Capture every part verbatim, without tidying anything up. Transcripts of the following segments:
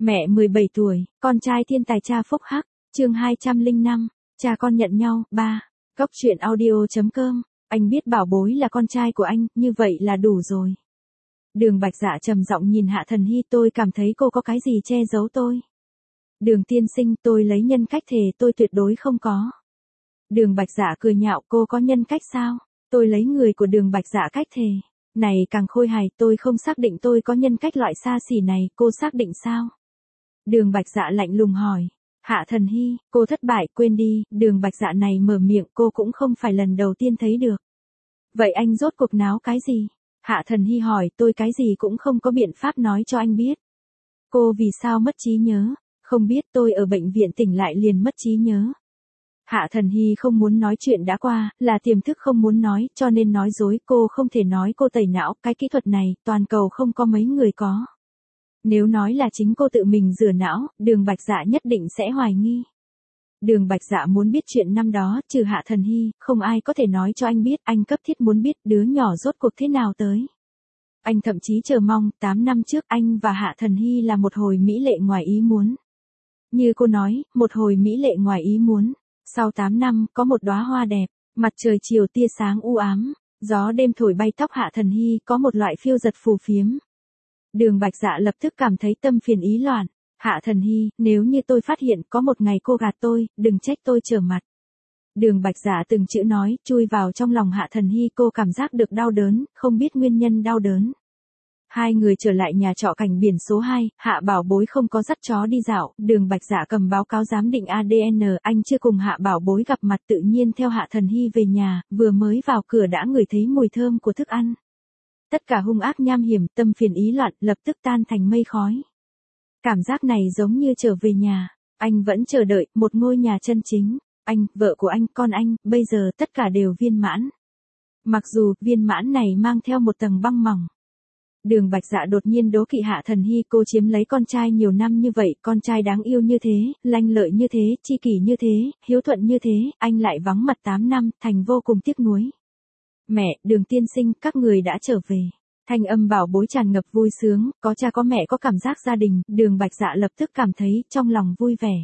Mẹ mười bảy tuổi, con trai thiên tài cha phúc hắc, chương hai trăm lẻ năm, cha con nhận nhau, ba. Góc truyện audio.com, anh biết Bảo Bối là con trai của anh, như vậy là đủ rồi. Đường Bạch Dạ trầm giọng nhìn Hạ Thần Hy, tôi cảm thấy cô có cái gì che giấu tôi. Đường tiên sinh, tôi lấy nhân cách thề tôi tuyệt đối không có. Đường Bạch Dạ cười nhạo, cô có nhân cách sao? Tôi lấy người của Đường Bạch Dạ cách thề. Này càng khôi hài, tôi không xác định tôi có nhân cách loại xa xỉ này, cô xác định sao? Đường Bạch Dạ lạnh lùng hỏi. Hạ Thần Hy, cô thất bại, quên đi, Đường Bạch Dạ này mở miệng cô cũng không phải lần đầu tiên thấy được. Vậy anh rốt cuộc náo cái gì? Hạ Thần Hy hỏi, tôi cái gì cũng không có biện pháp nói cho anh biết. Cô vì sao mất trí nhớ? Không biết, tôi ở bệnh viện tỉnh lại liền mất trí nhớ. Hạ Thần Hy không muốn nói chuyện đã qua, là tiềm thức không muốn nói, cho nên nói dối, cô không thể nói cô tẩy não, cái kỹ thuật này, toàn cầu không có mấy người có. Nếu nói là chính cô tự mình rửa não, Đường Bạch Dạ nhất định sẽ hoài nghi. Đường Bạch Dạ muốn biết chuyện năm đó, trừ Hạ Thần Hy, không ai có thể nói cho anh biết, anh cấp thiết muốn biết đứa nhỏ rốt cuộc thế nào tới. Anh thậm chí chờ mong, tám năm trước anh và Hạ Thần Hy là một hồi mỹ lệ ngoài ý muốn. Như cô nói, một hồi mỹ lệ ngoài ý muốn. Sau tám năm, có một đóa hoa đẹp, mặt trời chiều tia sáng u ám, gió đêm thổi bay tóc Hạ Thần Hy, có một loại phiêu giật phù phiếm. Đường Bạch Dạ lập tức cảm thấy tâm phiền ý loạn. Hạ Thần Hy, nếu như tôi phát hiện có một ngày cô gạt tôi, đừng trách tôi trở mặt. Đường Bạch Dạ từng chữ nói, chui vào trong lòng Hạ Thần Hy, cô cảm giác được đau đớn, không biết nguyên nhân đau đớn. Hai người trở lại nhà trọ cảnh biển số hai, Hạ Bảo Bối không có dắt chó đi dạo, Đường Bạch Dạ cầm báo cáo giám định a đê en, anh chưa cùng Hạ Bảo Bối gặp mặt, tự nhiên theo Hạ Thần Hy về nhà, vừa mới vào cửa đã ngửi thấy mùi thơm của thức ăn. Tất cả hung ác nham hiểm, tâm phiền ý loạn, lập tức tan thành mây khói. Cảm giác này giống như trở về nhà, anh vẫn chờ đợi một ngôi nhà chân chính, anh, vợ của anh, con anh, bây giờ tất cả đều viên mãn. Mặc dù viên mãn này mang theo một tầng băng mỏng. Đường Bạch Dạ đột nhiên đố kỵ Hạ Thần Hy, cô chiếm lấy con trai nhiều năm như vậy, con trai đáng yêu như thế, lanh lợi như thế, chi kỷ như thế, hiếu thuận như thế, anh lại vắng mặt tám năm, thành vô cùng tiếc nuối. Mẹ, Đường tiên sinh, các người đã trở về. Thanh âm Bảo Bối tràn ngập vui sướng, có cha có mẹ có cảm giác gia đình, Đường Bạch Dạ lập tức cảm thấy trong lòng vui vẻ.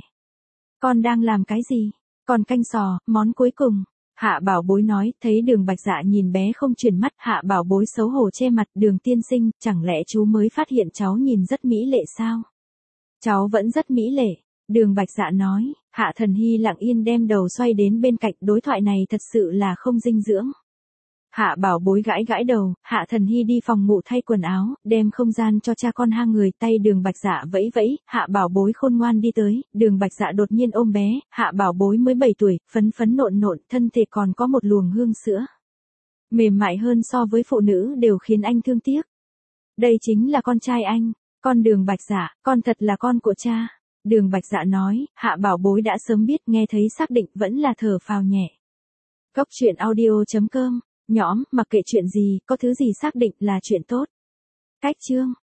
Con đang làm cái gì? Con canh sò, món cuối cùng. Hạ Bảo Bối nói, thấy Đường Bạch Dạ nhìn bé không chuyển mắt, Hạ Bảo Bối xấu hổ che mặt, Đường tiên sinh, chẳng lẽ chú mới phát hiện cháu nhìn rất mỹ lệ sao? Cháu vẫn rất mỹ lệ, Đường Bạch Dạ nói. Hạ Thần Hy lặng yên đem đầu xoay đến bên cạnh, đối thoại này thật sự là không dinh dưỡng. Hạ Bảo Bối gãi gãi đầu, Hạ Thần Hy đi phòng ngủ thay quần áo, đem không gian cho cha con hai người, tay Đường Bạch Dạ vẫy vẫy, Hạ Bảo Bối khôn ngoan đi tới, Đường Bạch Dạ đột nhiên ôm bé, Hạ Bảo Bối mới bảy tuổi, phấn phấn nộn nộn, thân thể còn có một luồng hương sữa. Mềm mại hơn so với phụ nữ đều khiến anh thương tiếc. Đây chính là con trai anh, con Đường Bạch Dạ, con thật là con của cha. Đường Bạch Dạ nói, Hạ Bảo Bối đã sớm biết, nghe thấy xác định vẫn là thở phào nhẹ. Góc truyện audio.com, nhõm, mặc kệ chuyện gì, có thứ gì xác định là chuyện tốt. Cách chương.